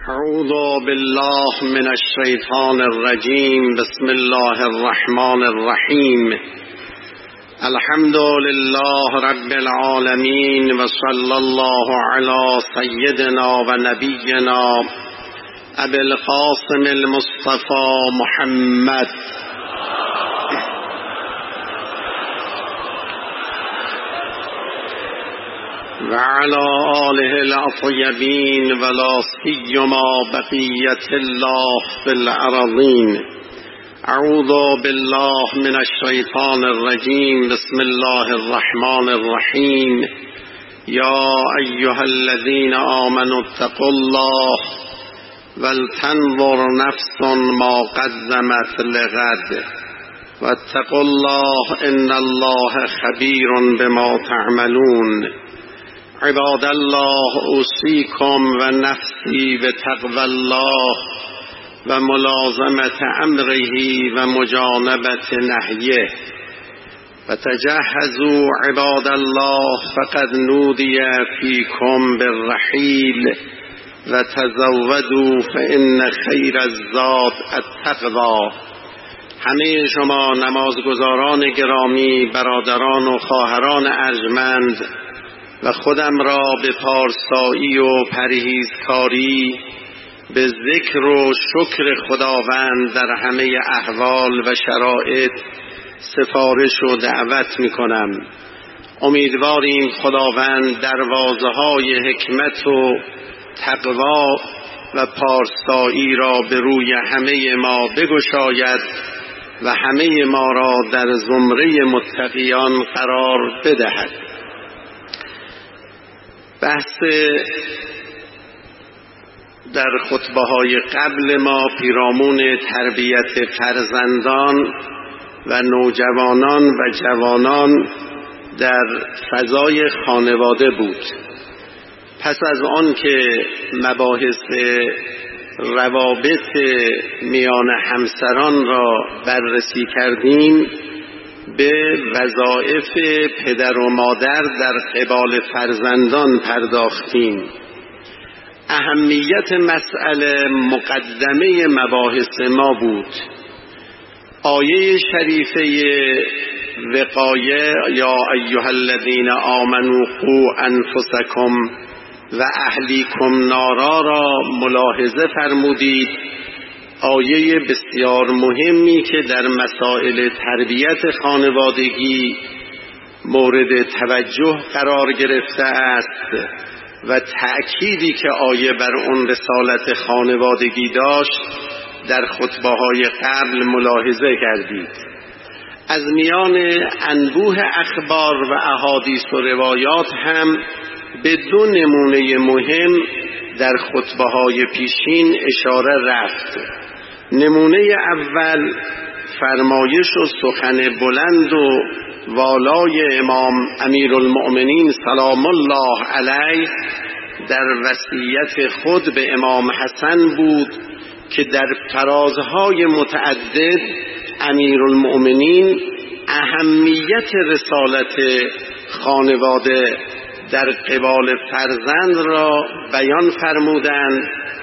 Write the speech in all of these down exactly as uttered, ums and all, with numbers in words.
اعوذ بالله من الشیطان الرجیم. بسم الله الرحمن الرحیم. الحمد لله رب العالمین و صلی الله علی سیدنا و نبینا ابی القاسم المصطفى محمد و علی آله الاطیبین و لا سیما بقیة الله فی الارضین. اعوذ بالله من الشیطان الرجیم. بسم الله الرحمن الرحیم. یا ایها الذین آمنوا اتقوا الله ولتنظر نفس ما قدمت لغد واتقوا الله ان الله خبیر بما تعملون. عباد الله اوصیکم و نفسی بتقوی الله و ملازمت امره و مجانبت نهیه و تجهزوا عباد الله فقد نودی فیکم بالرحیل و تزودوا فان خیر الزاد التقوی. همه شما نمازگزاران گرامی، برادران و خواهران ارجمند و خودم را به پارسایی و پرهیزکاری، به ذکر و شکر خداوند در همه احوال و شرایط سفارش و دعوت می کنم. امیدواریم خداوند دروازه‌های حکمت و تقوا و پارسایی را به روی همه ما بگشاید و همه ما را در زمره متقیان قرار بدهد. بحث در خطبه‌های قبل ما پیرامون تربیت فرزندان و نوجوانان و جوانان در فضای خانواده بود. پس از آن که مباحث روابط میان همسران را بررسی کردیم، به وظایف پدر و مادر در قبال فرزندان پرداختیم. اهمیت مسئله مقدمه مباحث ما بود. آیه شریفه وقایه یا ایها الذین آمنوا قوا انفسکم و اهلیکم نارا را ملاحظه فرمودید. آیه بسیار مهمی که در مسائل تربیت خانوادگی مورد توجه قرار گرفته است و تأکیدی که آیه بر اون رسالت خانوادگی داشت در خطبه‌های قبل ملاحظه کردید. از میان انبوه اخبار و احادیث و روایات هم به دو نمونه مهم در خطبه‌های پیشین اشاره رفت. نمونه اول فرمایش و سخن بلند و والای امام امیرالمؤمنین سلام الله علیه در وصیت خود به امام حسن بود که در فرازهای متعدد امیرالمؤمنین اهمیت رسالت خانواده در قبال فرزند را بیان فرمودند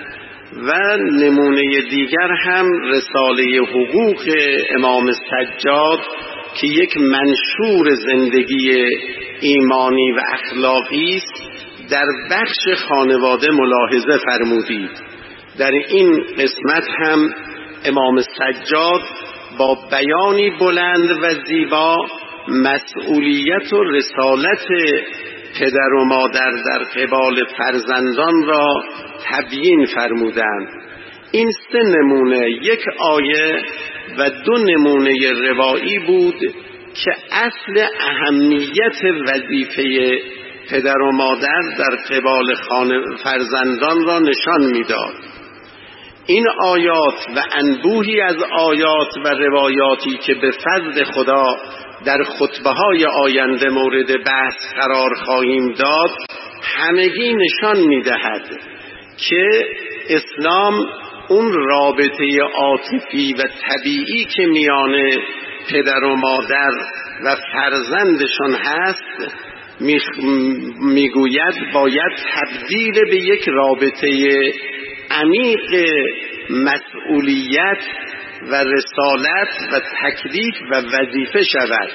و نمونه دیگر هم رساله حقوق امام سجاد که یک منشور زندگی ایمانی و اخلاقی است در بخش خانواده ملاحظه فرمودید. در این قسمت هم امام سجاد با بیانی بلند و زیبا مسئولیت و رسالت پدر و مادر در قبال فرزندان را تبیین فرمودند. این سه نمونه، یک آیه و دو نمونه روایی بود که اصل اهمیت وظیفه پدر و مادر در قبال فرزندان را نشان می‌داد. این آیات و انبوهی از آیات و روایاتی که به فضل خدا در خطبه‌های آینده مورد بحث قرار خواهیم داد همگی نشان می‌دهد که اسلام اون رابطه عاطفی و طبیعی که میان پدر و مادر و فرزندشان هست میگوید باید تبدیل به یک رابطه عمیق مسئولیت و رسالت و تکلیف و وظیفه شود.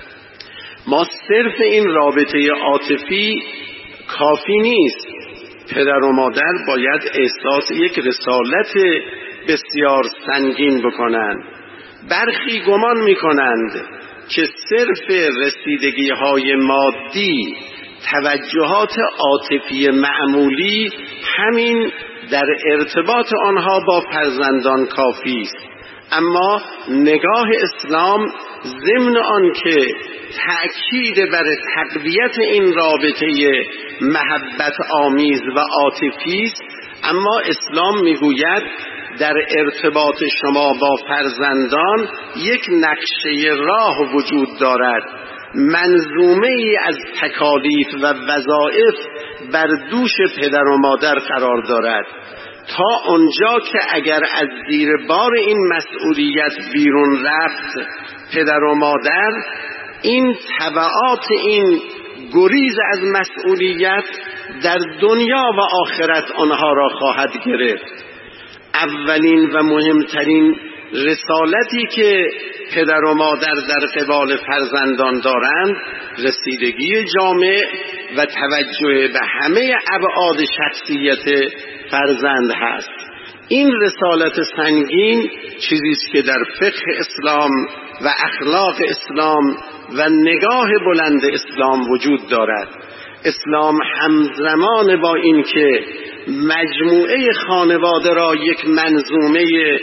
ما صرف این رابطه عاطفی کافی نیست. پدر و مادر باید احساس یک رسالت بسیار سنگین بکنند. برخی گمان میکنند که صرف رسیدگی های مادی، توجهات عاطفی معمولی، همین در ارتباط آنها با فرزندان کافی است. اما نگاه اسلام ضمن آن که تأکید بر تقویت این رابطه محبت آمیز و عاطفی است، اما اسلام میگوید در ارتباط شما با فرزندان یک نقشه راه وجود دارد، منظومه ای از تکالیف و وظایف بر دوش پدر و مادر قرار دارد، تا آنجا که اگر از زیر بار این مسئولیت بیرون رفت پدر و مادر، این تبعات این گریز از مسئولیت در دنیا و آخرت آنها را خواهد گرفت. اولین و مهمترین رسالتی که پدر و مادر در قبال فرزندان دارند رسیدگی جامع و توجه به همه ابعاد شخصیت فرزند هست. این رسالت سنگین چیزی است که در فقه اسلام و اخلاق اسلام و نگاه بلند اسلام وجود دارد. اسلام همزمان با این که مجموعه خانواده را یک منظومه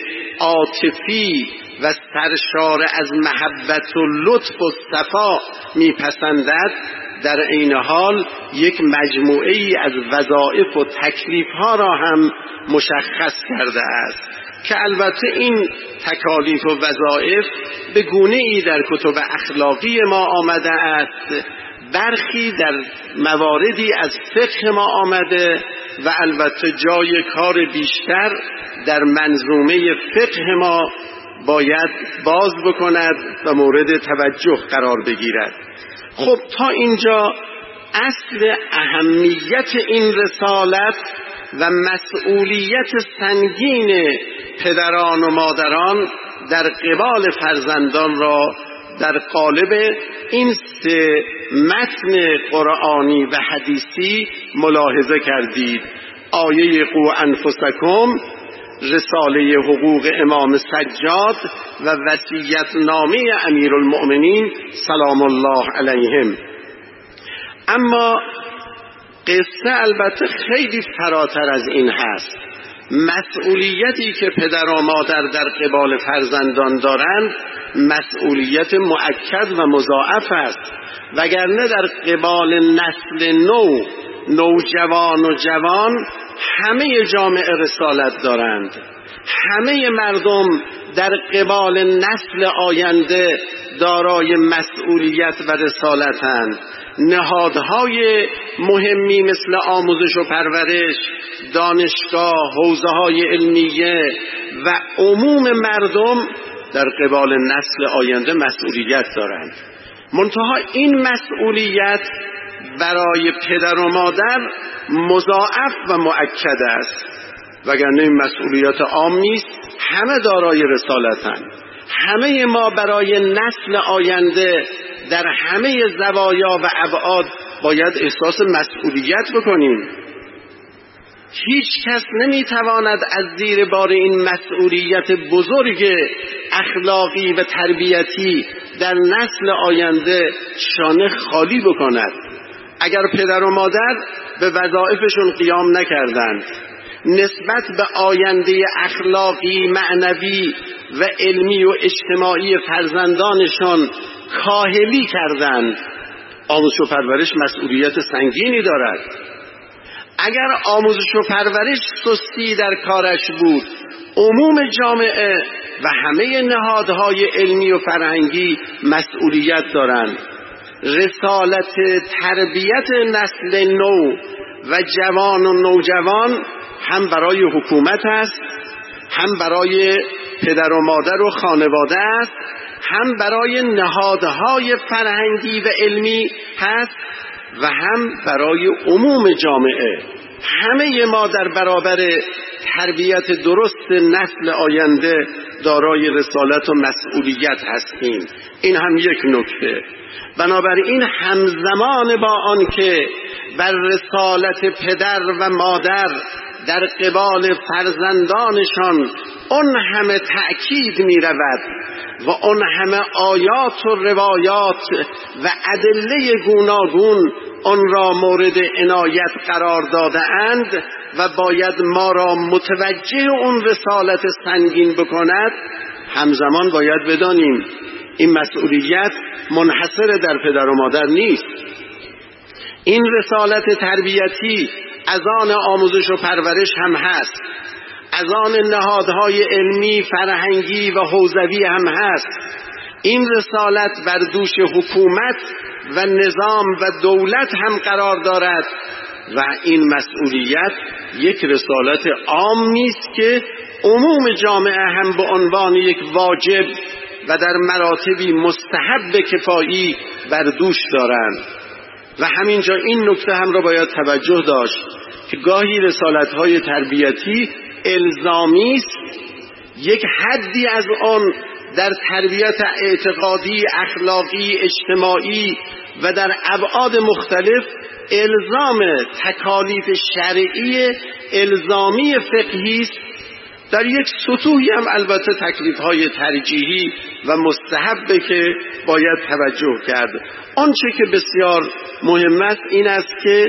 عاطفی و سرشار از محبت و لطف و صفا میپسندد، در عین حال یک مجموعه ای از وظایف و تکلیف ها را هم مشخص کرده است که البته این تکالیف و وظایف به گونه ای در کتب اخلاقی ما آمده است، برخی در مواردی از فقه ما آمده و البته جای کار بیشتر در منظومه فقه ما باید باز بکند و مورد توجه قرار بگیرد. خب تا اینجا اصل اهمیت این رسالت و مسئولیت سنگین پدران و مادران در قبال فرزندان را در قالب این سه متن قرآنی و حدیثی ملاحظه کردید. آیه قو انفسکم، رساله حقوق امام سجاد و وصیت نامه امیرالمؤمنین سلام الله علیهم. اما قصه البته خیلی فراتر از این هست. مسئولیتی که پدر و مادر در قبال فرزندان دارند مسئولیت مؤکد و مضاعف است، وگرنه در قبال نسل نو، نوجوان و جوان، همه جامعه رسالت دارند. همه مردم در قبال نسل آینده دارای مسئولیت و رسالتند. نهادهای مهمی مثل آموزش و پرورش، دانشگاه، حوزه‌های علمیه و عموم مردم در قبال نسل آینده مسئولیت دارند. منتها این مسئولیت برای پدر و مادر مضاعف و مؤکد است، وگرنه این مسئولیت عام نیست. همه دارای رسالتند. همه ما برای نسل آینده در همه زوایا و ابعاد باید احساس مسئولیت بکنیم. هیچ کس نمیتواند از زیر بار این مسئولیت بزرگ اخلاقی و تربیتی در نسل آینده شانه خالی بکند. اگر پدر و مادر به وظایفشون قیام نکردند، نسبت به آینده اخلاقی، معنوی و علمی و اجتماعی فرزندانشان کاهلی کردند، آموزش و پرورش مسئولیت سنگینی دارد. اگر آموزش و پرورش سستی در کارش بود، عموم جامعه و همه نهادهای علمی و فرهنگی مسئولیت دارند. رسالت تربیت نسل نو و جوان و نوجوان هم برای حکومت است، هم برای پدر و مادر و خانواده است، هم برای نهادهای فرهنگی و علمی هست و هم برای عموم جامعه. همه ما در برابر تربیت درست نسل آینده دارای رسالت و مسئولیت هستیم. این هم یک نکته. بنابراین همزمان با آن که بر رسالت پدر و مادر در قبال فرزندانشان اون همه تأکید می رود و اون همه آیات و روایات و ادله گوناگون اون را مورد عنایت قرار داده اند و باید ما را متوجه اون رسالت سنگین بکند، همزمان باید بدانیم این مسئولیت منحصر در پدر و مادر نیست. این رسالت تربیتی از آن آموزش و پرورش هم هست، از آن نهادهای علمی، فرهنگی و حوزوی هم هست. این رسالت بر دوش حکومت و نظام و دولت هم قرار دارد و این مسئولیت یک رسالت عام نیست که عموم جامعه هم به عنوان یک واجب و در مراتبی مستحب کفایی بر دوش دارند. و همینجا این نکته هم را باید توجه داشت که گاهی رسالت‌های تربیتی الزامی است، یک حدی از آن در تربیت اعتقادی، اخلاقی، اجتماعی و در ابعاد مختلف الزام تکالیف شرعی الزامی فقهی است. در یک سطوحی هم البته تکلیف‌های ترجیحی و مستحبه که باید توجه کرد. آنچه که بسیار مهم است این است که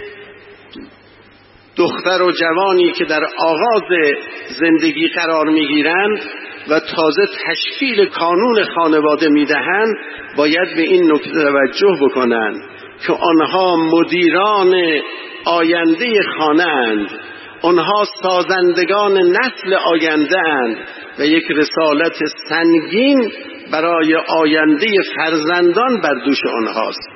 دختر و جوانی که در آغاز زندگی قرار میگیرند و تازه تشکیل کانون خانواده میدهند باید به این نکته توجه بکنند که آنها مدیران آینده خانه اند، آنها سازندگان نسل آینده اند و یک رسالت سنگین برای آینده فرزندان بر دوش آنهاست.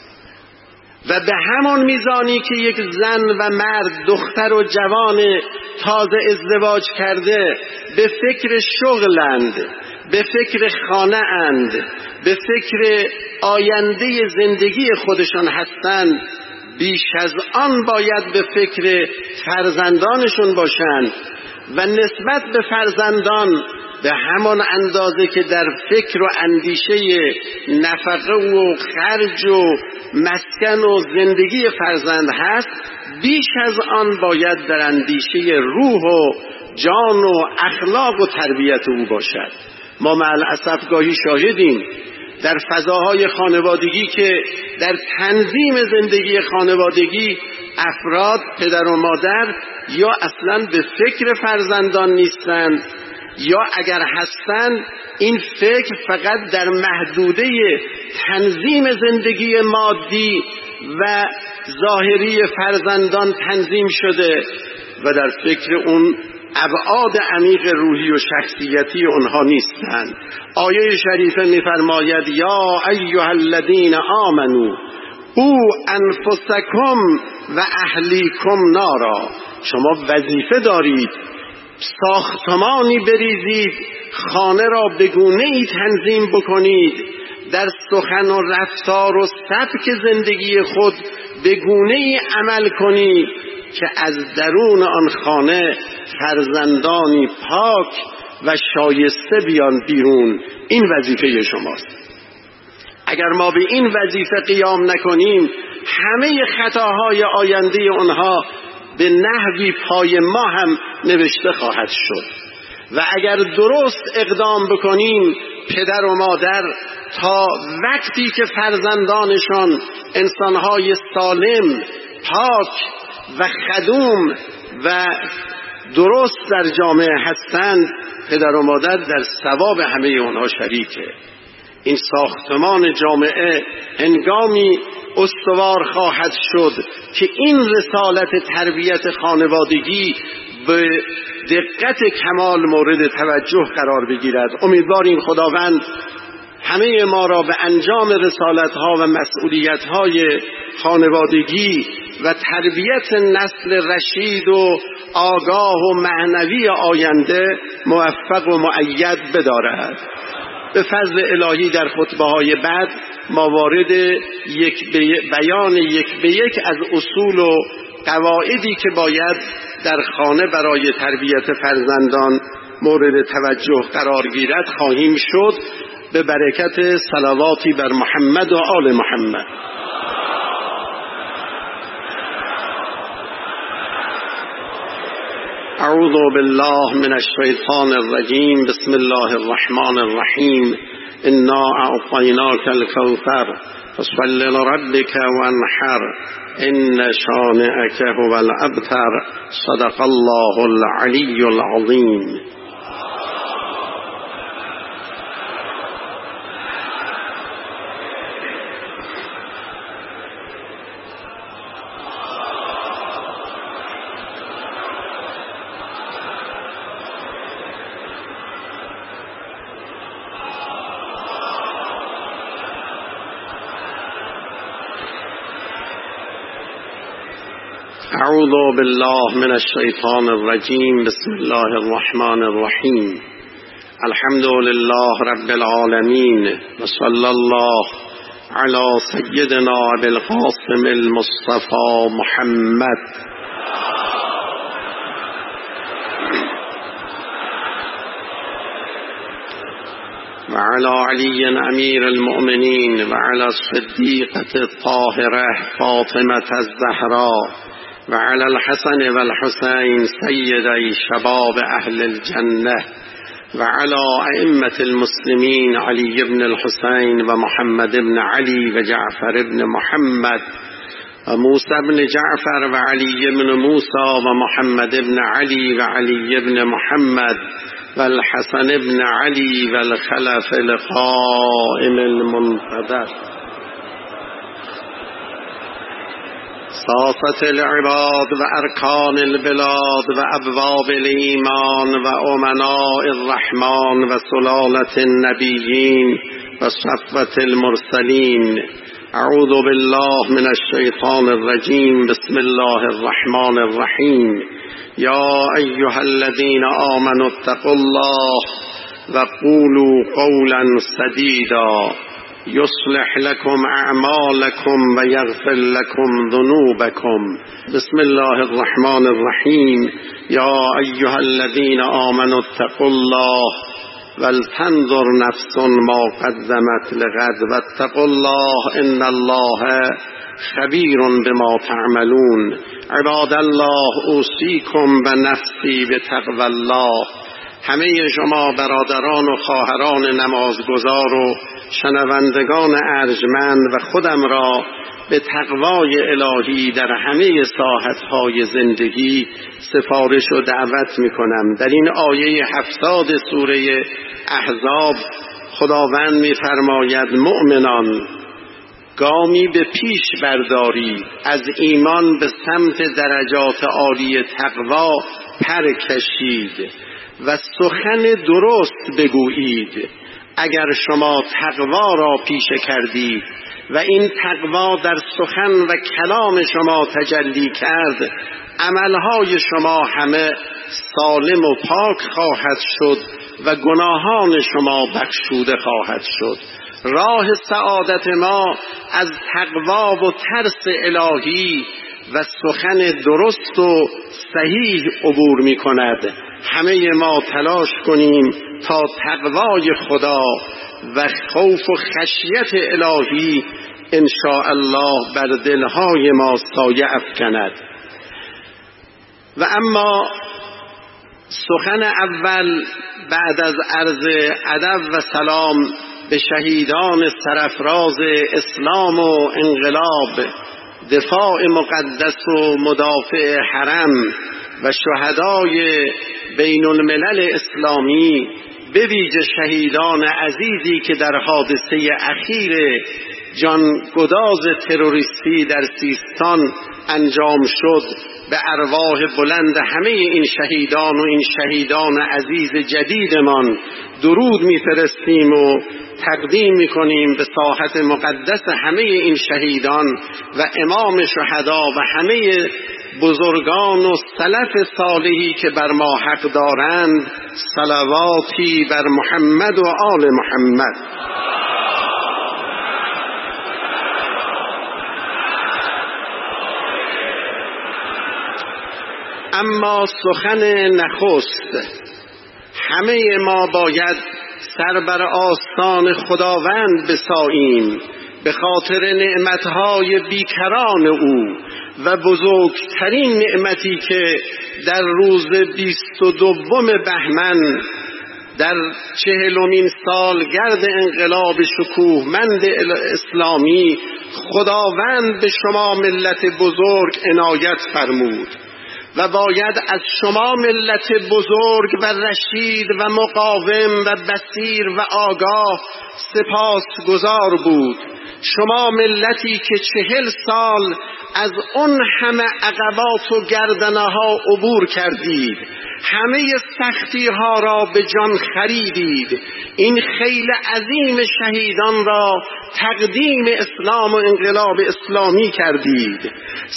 و به همان میزانی که یک زن و مرد، دختر و جوان تازه ازدواج کرده به فکر شغلند، به فکر خانه اند، به فکر آینده زندگی خودشان هستند، بیش از آن باید به فکر فرزندانشون باشند و نسبت به فرزندان به همان اندازه که در فکر و اندیشه نفقه و خرج و مسکن و زندگی فرزند هست، بیش از آن باید در اندیشه روح و جان و اخلاق و تربیت او باشد. ما مع الاسف گاهی شاهدیم در فضاهای خانوادگی که در تنظیم زندگی خانوادگی افراد، پدر و مادر، یا اصلاً به فکر فرزندان نیستند یا اگر هستند این فکر فقط در محدوده تنظیم زندگی مادی و ظاهری فرزندان تنظیم شده و در فکر اون ابعاد عمیق روحی و شخصیتی اونها نیستند. آیه شریفه می‌فرماید یا ایها الذین آمنوا او انفسکم و اهلیکم نارا، شما وظیفه دارید ساختمانی بریزید، خانه را به گونه‌ای تنظیم بکنید، در سخن و رفتار و سبک زندگی خود به گونه‌ای عمل کنید که از درون آن خانه فرزندانی پاک و شایسته بیان بیرون. این وظیفه شماست. اگر ما به این وظیفه قیام نکنیم همه خطاهای آینده آنها به نحوی پای ما هم نوشته خواهد شد و اگر درست اقدام بکنیم پدر و مادر تا وقتی که فرزندانشان انسانهای سالم، پاک و خدوم و درست در جامعه هستند، پدر و مادر در ثواب همه اونها شریکه. این ساختمان جامعه هنگامی استوار خواهد شد که این رسالت تربیت خانوادگی به دقت کمال مورد توجه قرار بگیرد. امیدواریم خداوند همه ما را به انجام رسالت‌ها و مسئولیت‌های خانوادگی و تربیت نسل رشید و آگاه و معنوی آینده موفق و مؤید بدارد. به فضل الهی در خطبه‌های بعد ما وارد یک بیان یک به یک از اصول و قواعدی که باید در خانه برای تربیت فرزندان مورد توجه قرار گیرد خواهیم شد به برکت صلواتی بر محمد و آل محمد. اعوذ بالله من الشیطان الرجیم. بسم الله الرحمن الرحیم. انا اعطیناک الکوثر فصل لربک وانحر ان شانئک هو الابتر. صدق الله العلی العظیم. اعوذ بالله من الشیطان الرجیم. بسم الله الرحمن الرحیم. الحمد لله رب العالمین و صلی الله علی سیدنا ابی القاسم المصطفى محمد. و علی علی امیر المؤمنین و علی الصدیقة الطاهرة فاطمة الزهراء و علی الحسن و الحسین سیدی شباب اهل الجنه و علی ائمة المسلمین علی بن الحسین و محمد بن علی و جعفر بن محمد و موسی بن جعفر و علی بن موسی و محمد بن علی و علی بن محمد و الحسن بن علی و الخلف القائم المنتظر. ساسة العباد و ارکان البلاد و ابواب الایمان و امناء الرحمن و سلالة النبیین و صفوة المرسلین. اعوذ بالله من الشیطان الرجیم. بسم الله الرحمن الرحیم. یا ایها الذین آمنوا اتقوا الله و قولوا قولا سدیدا یصلح لكم اعمالكم و یغفر لكم ذنوبكم. بسم الله الرحمن الرحیم. یا ایها الذین آمنوا اتقوا الله ولتنظر نفس ما قدمت لغد واتقوا الله ان الله خبیر بما تعملون. عباد الله اوصیکم و نفسی بتقوی الله. همه شما برادران و خواهران نمازگزار و شنوندگان ارجمند و خودم را به تقوای الهی در همه ساحتهای زندگی سفارش و دعوت می کنم. در این آیه هفتاد سوره احزاب خداوند می فرماید مؤمنان گامی به پیش بردارید، از ایمان به سمت درجات عالی تقوا پر کشید و سخن درست بگویید. اگر شما تقوا را پیشه کردید و این تقوا در سخن و کلام شما تجلی کرد، عملهای شما همه سالم و پاک خواهد شد و گناهان شما بخشوده خواهد شد. راه سعادت ما از تقوا و ترس الهی و سخن درست و صحیح عبور می کند. همه ما تلاش کنیم تا تقوای خدا و خوف و خشیت الهی ان شاء الله بر دلهای ما سایه افکند. و اما سخن اول بعد از عرض ادب و سلام به شهیدان سرفراز اسلام و انقلاب، دفاع مقدس و مدافع حرم و شهدای بین الملل اسلامی، به ویژه شهیدان عزیزی که در حادثه اخیر جانگداز تروریستی در سیستان انجام شد، به ارواح بلند همه این شهیدان و این شهیدان عزیز جدیدمان درود میفرستیم و تقدیم میکنیم به ساحت مقدس همه این شهیدان و امام شهدا و همه بزرگان و سلف صالحی که بر ما حق دارند. صلواتی بر محمد و آل محمد. اما سخن نخست، همه ما باید سر بر آستان خداوند بساییم به خاطر نعمتهای بیکران او و بزرگترین نعمتی که در روز بیست و دوم بهمن در چهلمین سالگرد انقلاب شکوهمند اسلامی خداوند به شما ملت بزرگ عنایت فرمود و باید از شما ملت بزرگ و رشید و مقاوم و بصیر و آگاه سپاسگزار بود. شما ملتی که چهل سال از اون همه عقبات و گردنه ها عبور کردید، همه سختی ها را به جان خریدید، این خیل عظیم شهیدان را تقدیم اسلام و انقلاب اسلامی کردید.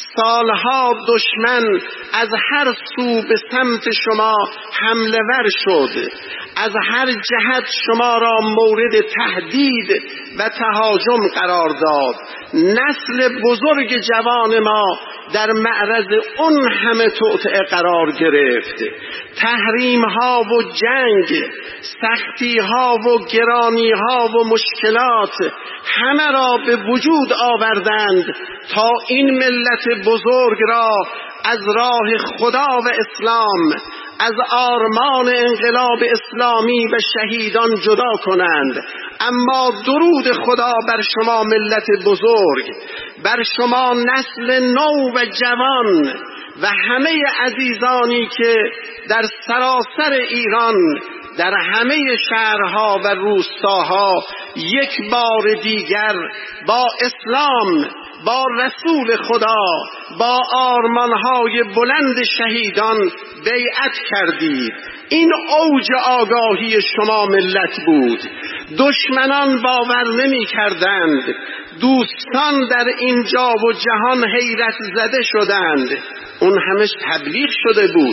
سالها دشمن از هر سو به سمت شما حمله ور شد، از هر جهت شما را مورد تهدید و تهاجم قرار داد. نسل بزرگ جوان ما در معرض اون همه توطئه قرار گرفت. تحریم ها و جنگ، سختی ها و گرانی ها و مشکلات همه را به وجود آوردند تا این ملت بزرگ را از راه خدا و اسلام، از آرمان انقلاب اسلامی و شهیدان جدا کنند. اما درود خدا بر شما ملت بزرگ، بر شما نسل نو و جوان و همه عزیزانی که در سراسر ایران در همه شهرها و روستاها یک بار دیگر با اسلام، با رسول خدا، با آرمانهای بلند شهیدان بیعت کردید. این اوج آگاهی شما ملت بود. دشمنان باور نمی کردند، دوستان در اینجا و جهان حیرت زده شدند. اون همش تبلیغ شده بود.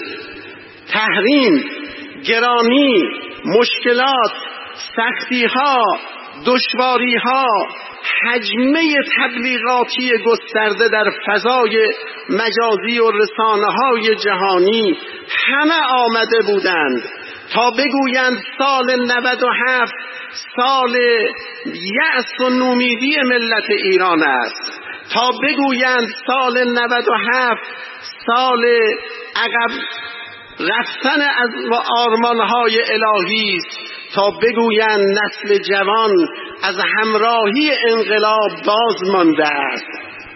تحریم، گرانی، مشکلات، سختی‌ها، دشواری‌ها، حجمه تبلیغاتی گسترده در فضای مجازی و رسانه‌های جهانی همه آمده بودند تا بگویند سال نود و هفت سال یأس و نومیدی ملت ایران است، تا بگویند سال نود و هفت سال عقب رفتن از آرمانهای الهی است، تا بگویند نسل جوان از همراهی انقلاب باز مانده است،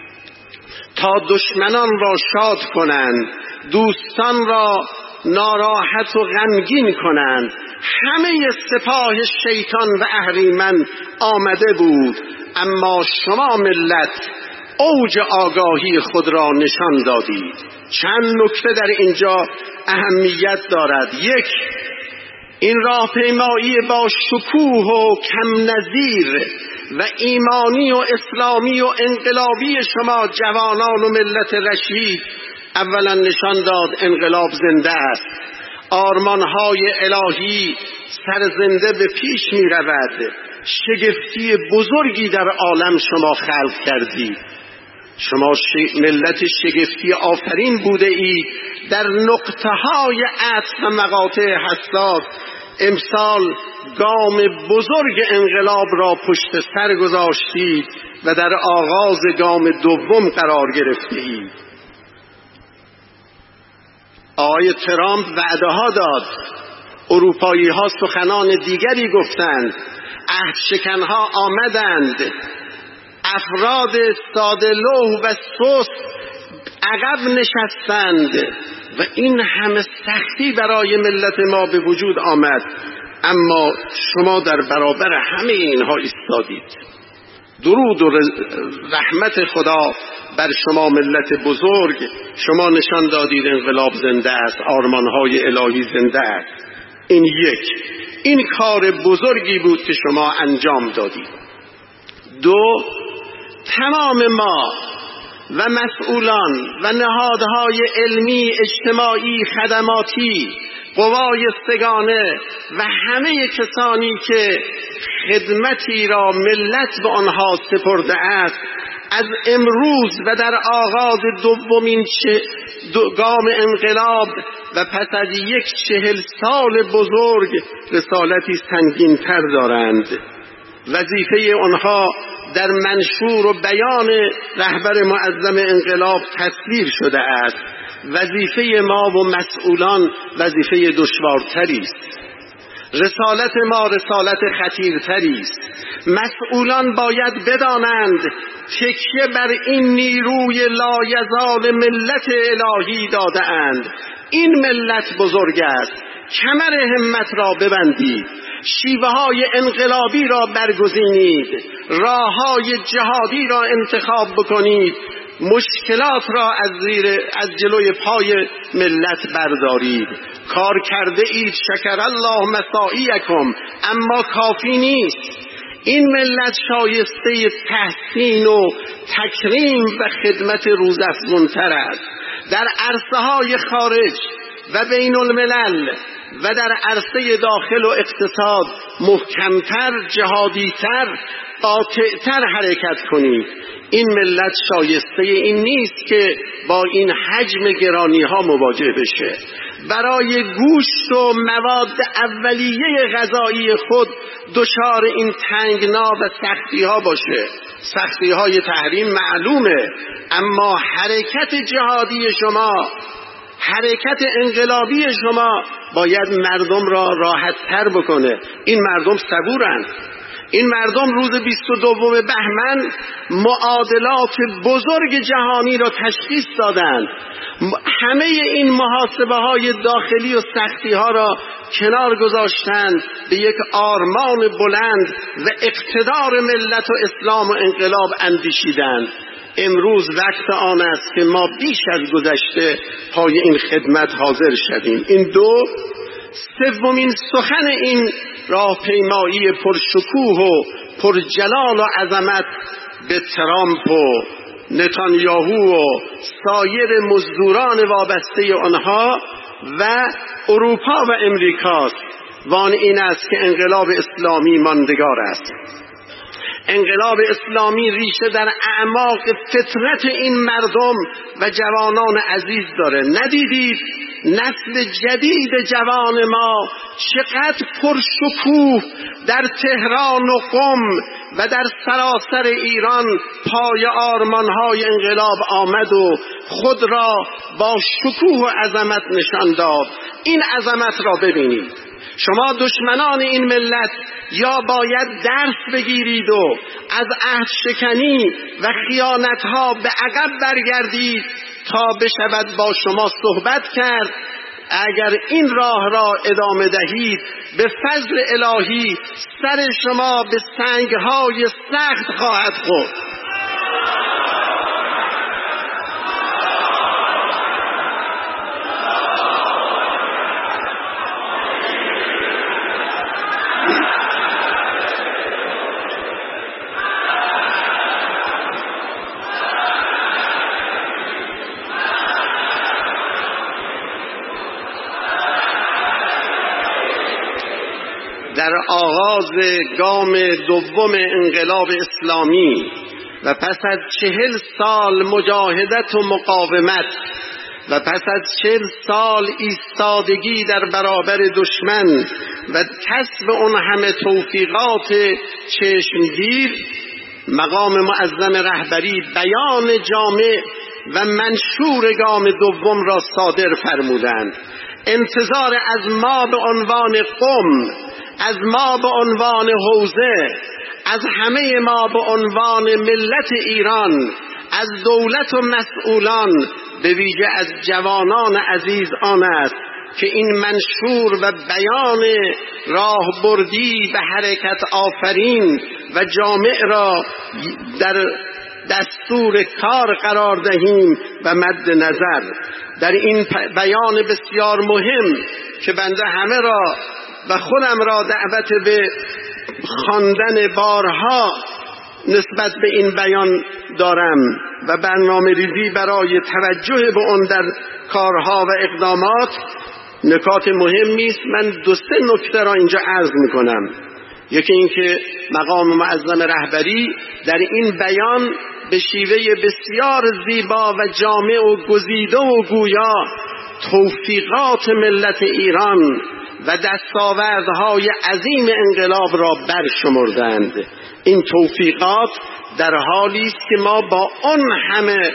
تا دشمنان را شاد کنند، دوستان را ناراحت و غمگین کنند. همه سپاه شیطان و اهریمن آمده بود، اما شما ملت اوج آگاهی خود را نشان دادید. چند نکته در اینجا اهمیت دارد. یک، این راهپیمایی با شکوه و کم نظیر و ایمانی و اسلامی و انقلابی شما جوانان و ملت رشید اولا نشان داد انقلاب زنده است. آرمانهای الهی سرزنده به پیش می رود. شگفتی بزرگی در عالم شما خلق کردید. شما ملت شگفتی آفرین بوده اید. در نقطه های عطف و مقاطع حساس امسال گام بزرگ انقلاب را پشت سر گذاشتید و در آغاز گام دوم قرار گرفتید. آقای ترامپ وعده ها داد، اروپایی ها سخنان دیگری گفتند، عهد شکن ها آمدند، افراد ساده لوح و سست عقب نشستند و این همه سختی برای ملت ما به وجود آمد، اما شما در برابر همه اینها ایستادید. درود و رحمت خدا بر شما ملت بزرگ. شما نشان دادید انقلاب زنده است، آرمانهای الهی زنده است. این یک، این کار بزرگی بود که شما انجام دادید. دو، تمام ما و مسئولان و نهادهای علمی، اجتماعی، خدماتی، قوای سگانه و همه کسانی که خدمتی را ملت به آنها سپرده است، از امروز و در آغاز دومین دو گام انقلاب و پس از یک چهل سال بزرگ رسالتی سنگین‌تر دارند. وظیفه آنها در منشور و بیان رهبر معظم انقلاب تصویر شده است. وظیفه ما و مسئولان وظیفه دشوارتری است. رسالت ما رسالت خطیرتری است. مسئولان باید بدانند تکیه بر این نیروی لایزال ملت الهی داده اند. این ملت بزرگ است. کمر همت را ببندید، شیوه های انقلابی را برگزینید، راه های جهادی را انتخاب بکنید، مشکلات را از زیر از جلوی پای ملت بردارید. کار کرده اید، شکر الله مساعیکم، اما کافی نیست. این ملت شایسته تحسین و تکریم و خدمت روزافزونتر است. در عرصه های خارج و بین الملل و در عرصه داخل و اقتصاد محکمتر، جهادیتر، قاطعتر حرکت کنید. این ملت شایسته این نیست که با این حجم گرانی ها مواجه بشه. برای گوشت و مواد اولیه غذایی خود دچار این تنگنا و سختی ها باشه. سختی های تحریم معلومه، اما حرکت جهادی شما، حرکت انقلابی شما باید مردم را راحت تر بکنه. این مردم صبورند. این مردم روز بیست و دوم بهمن معادلات بزرگ جهانی را تشخیص دادند. همه این محاسبه های داخلی و سختی ها را کنار گذاشتند، به یک آرمان بلند و اقتدار ملت و اسلام و انقلاب اندیشیدند. امروز وقت آن است که ما بیش از گذشته پای این خدمت حاضر شویم. این دو سومین سخن این راهپیمایی پرشکوه و پرجلال و عظمت به ترامپ و نتانیاهو و سایر مزدوران وابسته آنها و اروپا و امریکاست. وان این است که انقلاب اسلامی ماندگار است. انقلاب اسلامی ریشه در اعماق فطرت این مردم و جوانان عزیز داره. ندیدید نسل جدید جوان ما چقدر پرشکوه در تهران و قم و در سراسر ایران پای آرمانهای انقلاب آمد و خود را با شکوه و عظمت نشان داد. این عظمت را ببینید. شما دشمنان این ملت یا باید درس بگیرید و از عهد شکنی و خیانتها به عقب برگردید تا بشود با شما صحبت کرد. اگر این راه را ادامه دهید به فضل الهی سر شما به سنگهای سخت خواهد خورد. در آغاز گام دوم انقلاب اسلامی و پس از چهل سال مجاهدت و مقاومت و پس از چهل سال ایستادگی در برابر دشمن و کسب اون همه توفیقات چشمگیر، مقام معظم رهبری بیان جامع و منشور گام دوم را صادر فرمودند. انتظار از ما به عنوان قم، از ما به عنوان حوزه، از همه ما به عنوان ملت ایران، از دولت و مسئولان، به ویژه از جوانان عزیز آن است که این منشور و بیان راهبردی و حرکت آفرین و جامع را در دستور کار قرار دهیم و مد نظر. در این بیان بسیار مهم که بنده همه را و خودم را دعوت به خواندن بارها نسبت به این بیان دارم و برنامه ریزی برای توجه به اون در کارها و اقدامات. نکات مهمی است. من دو سه نکته را اینجا عرض میکنم. یکی اینکه مقام معظم رهبری در این بیان به شیوه بسیار زیبا و جامع و گزیده و گویا توفیقات ملت ایران و دستاوردهای عظیم انقلاب را برشمردند. این توفیقات در حالی است که ما با آن همه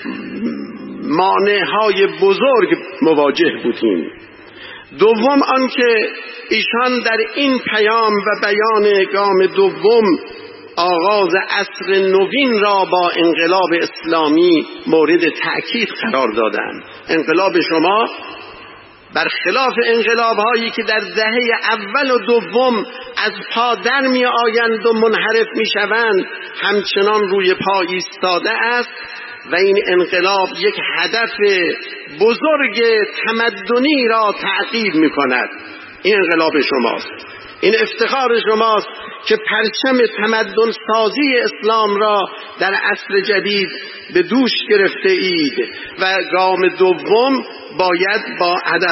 مانع‌های بزرگ مواجه بودیم. دوم آنکه ایشان در این پیام و بیان گام دوم آغاز عصر نوین را با انقلاب اسلامی مورد تأکید قرار دادند. انقلاب شما برخلاف انقلاب‌هایی که در دهه اول و دوم از پا در می آیند و منحرف می شوند همچنان روی پا ایستاده است و این انقلاب یک هدف بزرگ تمدنی را تعقیب می کند. این انقلاب شماست، این افتخار شماست که پرچم تمدن سازی اسلام را در عصر جدید به دوش گرفته اید و گام دوم باید با هدف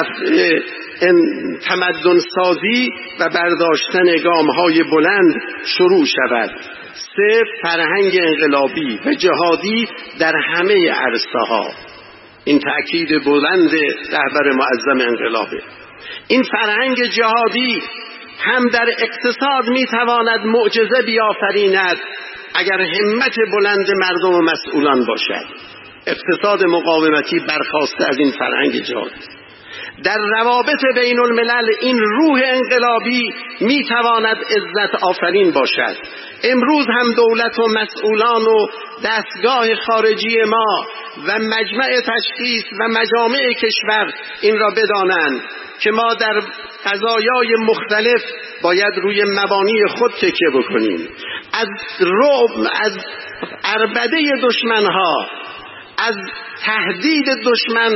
تمدن سازی و برداشتن گام‌های بلند شروع شود. سه، فرهنگ انقلابی و جهادی در همه عرصه‌ها. این تأکید بلند رهبر معظم انقلابه. این فرهنگ جهادی هم در اقتصاد میتواند معجزه بیافریند اگر همت بلند مردم و مسئولان باشد. اقتصاد مقاومتی برخاسته از این فرهنگ جهادی. در روابط بین الملل این روح انقلابی میتواند عزت آفرین باشد. امروز هم دولت و مسئولان و دستگاه خارجی ما و مجمع تشخیص و مجامع کشور این را بدانند که ما در قضایای مختلف باید روی مبانی خود تکیه بکنیم. از رعب، از عربده دشمنها، از تهدید دشمن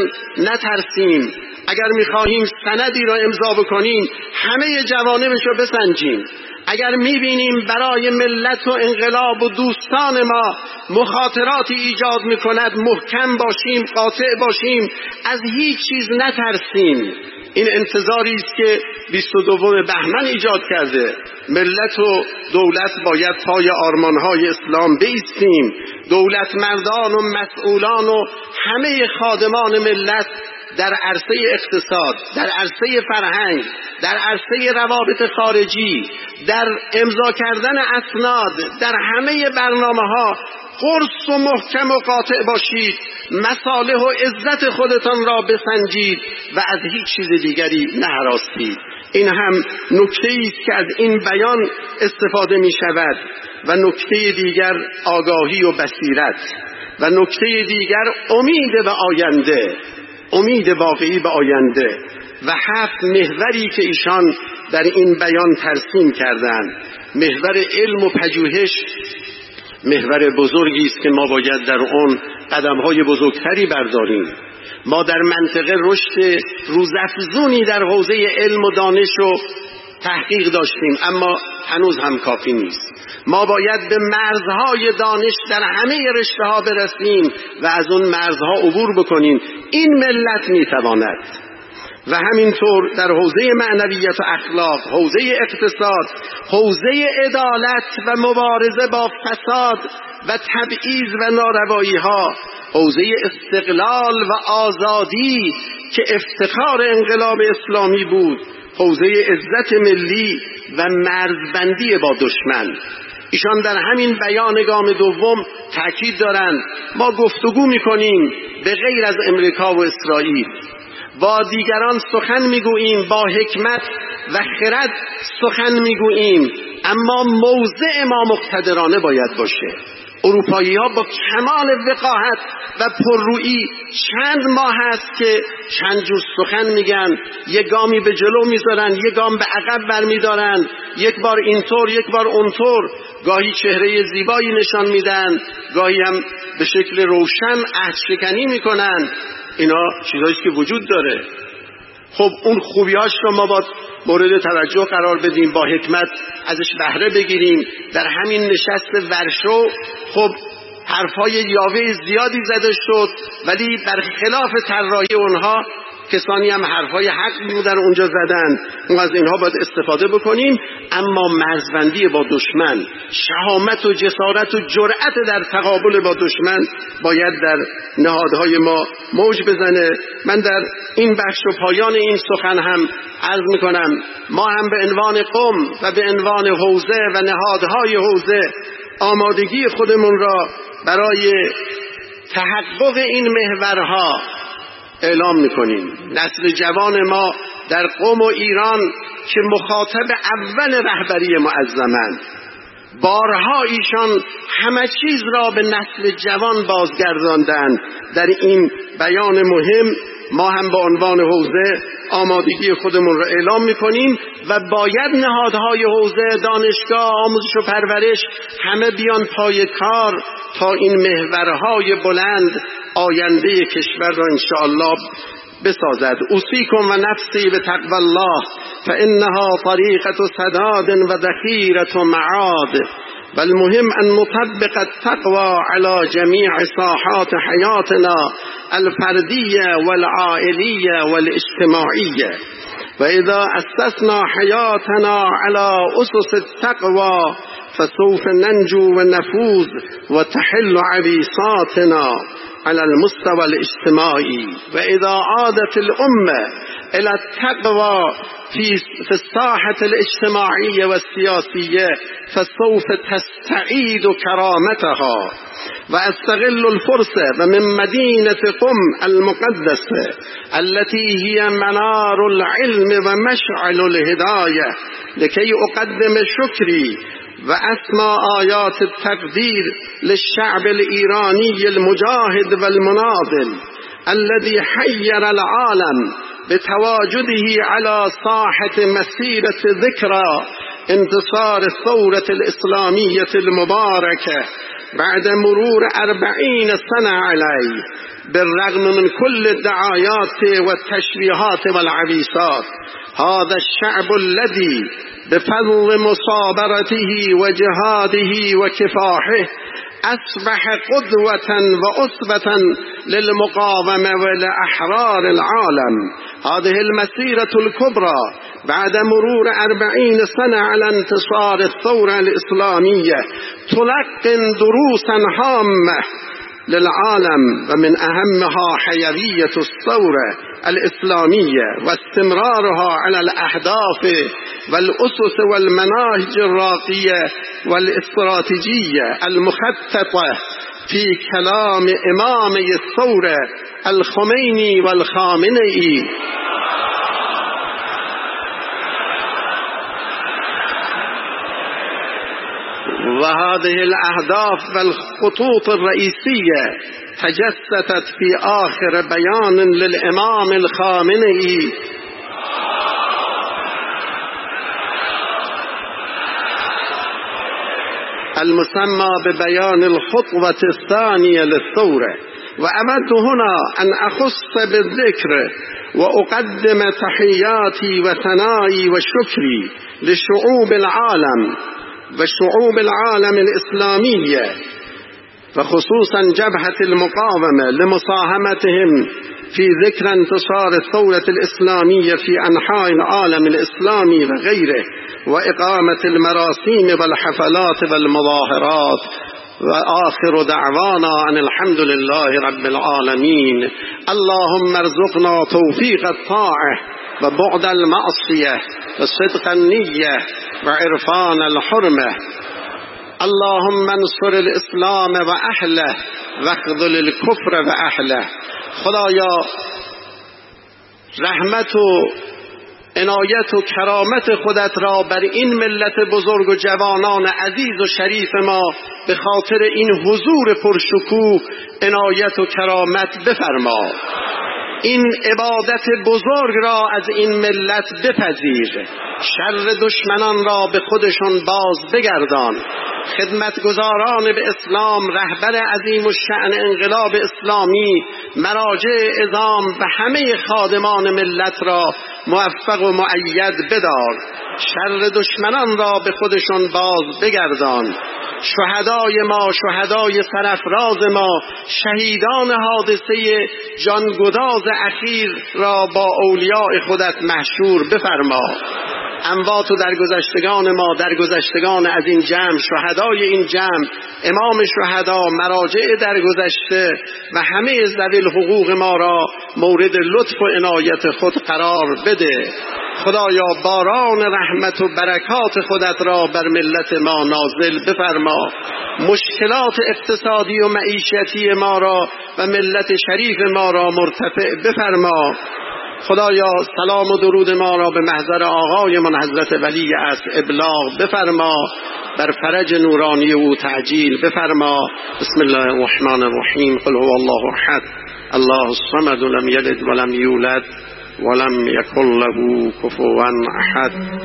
نترسیم. اگر میخواهیم سندی را امضا بکنیم همه جوانبش را بسنجیم. اگر میبینیم برای ملت و انقلاب و دوستان ما مخاطراتی ایجاد میکند محکم باشیم، قاطع باشیم، از هیچ چیز نترسیم. این انتظاری است که بیست و دوم بهمن ایجاد کرده. ملت و دولت باید پای آرمانهای اسلام بایستیم. دولت مردان و مسئولان و همه خادمان ملت در عرصه اقتصاد، در عرصه فرهنگ، در عرصه روابط خارجی، در امضا کردن اسناد، در همه برنامه‌ها قرص و محکم و قاطع باشید. مصالح و عزت خودتان را بسنجید و از هیچ چیز دیگری نهراستید. این هم نکته‌ای است که از این بیان استفاده می شود. و نکته دیگر آگاهی و بصیرت و نکته دیگر امید به آینده، امید واقعی به آینده و هفت محوری که ایشان در این بیان ترسیم کردند. محور علم و پژوهش محور بزرگی است که ما باید در آن قدم‌های بزرگتری برداریم. ما در منطقه رشد روزافزونی در حوزه علم و دانش و تحقیق داشتیم، اما هنوز هم کافی نیست. ما باید به مرزهای دانش در همه رشته‌ها برسیم و از اون مرزها عبور بکنیم. این ملت میتواند. و همینطور در حوزه معنویت و اخلاق، حوزه اقتصاد، حوزه عدالت و مبارزه با فساد و تبعیض و ناروایی ها، حوزه استقلال و آزادی که افتخار انقلاب اسلامی بود، حوزه عزت ملی و مرزبندی با دشمن. ایشان در همین بیان گام دوم تاکید دارند ما گفتگو میکنیم به غیر از امریکا و اسرائیل، با دیگران سخن میگوییم، با حکمت و خرد سخن میگوییم، اما موضع ما مقتدرانه باید باشه. اروپایی ها با کمال وقاحت و پررویی چند ماه هست که چند جور سخن میگن، یک گامی به جلو میذارن، یک گام به عقب برمیدارن، یک بار اینطور یک بار اونطور، گاهی چهره زیبایی نشان میدن، گاهی هم به شکل روشن عهد شکنی میکنن. اینا چیزایی که وجود داره. خب اون خوبیاش رو ما باید مورد توجه قرار بدیم، با حکمت ازش بهره بگیریم. در همین نشست ورشو خب حرفای یاوه زیادی زده شد، ولی برخلاف طراحی اونها کسانی هم حرفای حق بودن اونجا زدن، ما از اینها باید استفاده بکنیم. اما مرزبندی با دشمن، شهامت و جسارت و جرأت در تقابل با دشمن باید در نهادهای ما موج بزنه. من در این بخش و پایان این سخن هم عرض میکنم ما هم به عنوان قوم و به عنوان حوزه و نهادهای حوزه آمادگی خودمون را برای تحقق این محورها اعلام میکنیم. نسل جوان ما در قم و ایران که مخاطب اول رهبری معظمند، بارها ایشان همه چیز را به نسل جوان بازگرداندند. در این بیان مهم ما هم به عنوان حوزه آمادگی خودمون را اعلام میکنیم و باید نهادهای حوزه، دانشگاه، آموزش و پرورش همه بیان پای کار تا این محورهای بلند آینده کشور را انشاءالله بسازد. اوصیکم و نفسی به تقوی الله فانها طریقة سداد و ذخیرة معاد. والمهم أن نطبق التقوى على جميع ساحات حياتنا الفردية والعائلية والاجتماعية. وإذا أسسنا حياتنا على أسس التقوى فسوف ننجو ونفوز وتحل عبيصاتنا على المستوى الاجتماعي. وإذا عادت الأمة إلى التقوى في في الساحة الاجتماعية والسياسية فسوف تستعيد كرامتها. وأستغل الفرصة ومن مدينة قم المقدسة التي هي منار العلم ومشعل الهداية لكي أقدم شكري وأسمى آيات التقدير للشعب الإيراني المجاهد والمناضل الذي حير العالم بتواجده على ساحة مسيرة ذكرى انتصار الثورة الإسلامية المباركة بعد مرور أربعين سنة عليه بالرغم من كل الدعايات والتشريحات والعويصات. هذا الشعب الذي بفضل مصابرته وجهاده وكفاحه أصبح قدوة وأسوة للمقاومة ولأحرار العالم. هذه المسيرة الكبرى بعد مرور أربعين سنة على انتصار الثورة الإسلامية تلقن دروسا هامة للعالم ومن أهمها حيوية الثورة الإسلامية واستمرارها على الأهداف والأسس والمناهج الراقية والاستراتيجية المخططة في كلام إمامي الثورة الخميني والخامنئي. وهذه الأهداف والخطوط الرئيسية تجسدت في آخر بيان للإمام الخامنئي المسمى ببيان الخطوة الثانية للثورة. وأود هنا أن أخص بالذكر وأقدم تحياتي وثنائي وشكري لشعوب العالم وشعوب العالم الإسلامية وخصوصا جبهة المقاومة لمساهمتهم في ذكرى انتصار الثورة الإسلامية في أنحاء العالم الإسلامي وغيره وإقامة المراسم والحفلات والمظاهرات. وآخر دعوانا أن الحمد لله رب العالمين. اللهم ارزقنا توفيق الطاعة وبعد المعصية وصدق النية وعرفان الحرمة. اللهم انصر الإسلام وأهله واخذل الكفر وأهله. خدایا رحمت و عنایت و کرامت خودت را بر این ملت بزرگ و جوانان عزیز و شریف ما به خاطر این حضور پرشکوه عنایت و کرامت بفرما. این عبادت بزرگ را از این ملت بپذیر. شر دشمنان را به خودشون باز بگردان. خدمتگزاران به اسلام، رهبر عظیم الشأن انقلاب اسلامی، مراجع عظام و همه خادمان ملت را موفق و مؤید بدار. شر دشمنان را به خودشون باز بگردان. شهدای ما، شهدای سرافراز ما، شهیدان حادثه جانگداز اخیر را با اولیاء خودت محشور بفرما. اموات و درگذشتگان ما، درگذشتگان از این جمع، شهدای این جمع، امام شهدا، مراجع درگذشته و همه ذوی الحقوق ما را مورد لطف و عنایت خود قرار بده. خدایا باران رحمت و برکات خودت را بر ملت ما نازل بفرما. مشکلات اقتصادی و معیشتی ما را و ملت شریف ما را مرتفع بفرما. خدایا سلام و درود ما را به محضر آقایمان حضرت ولی عصر ابلاغ بفرما. بر فرج نورانی او تعجیل بفرما. بسم الله الرحمن الرحیم. قل هو الله احد الله الصمد لم یلد ولم یولد ولم یکن له کفوا احد.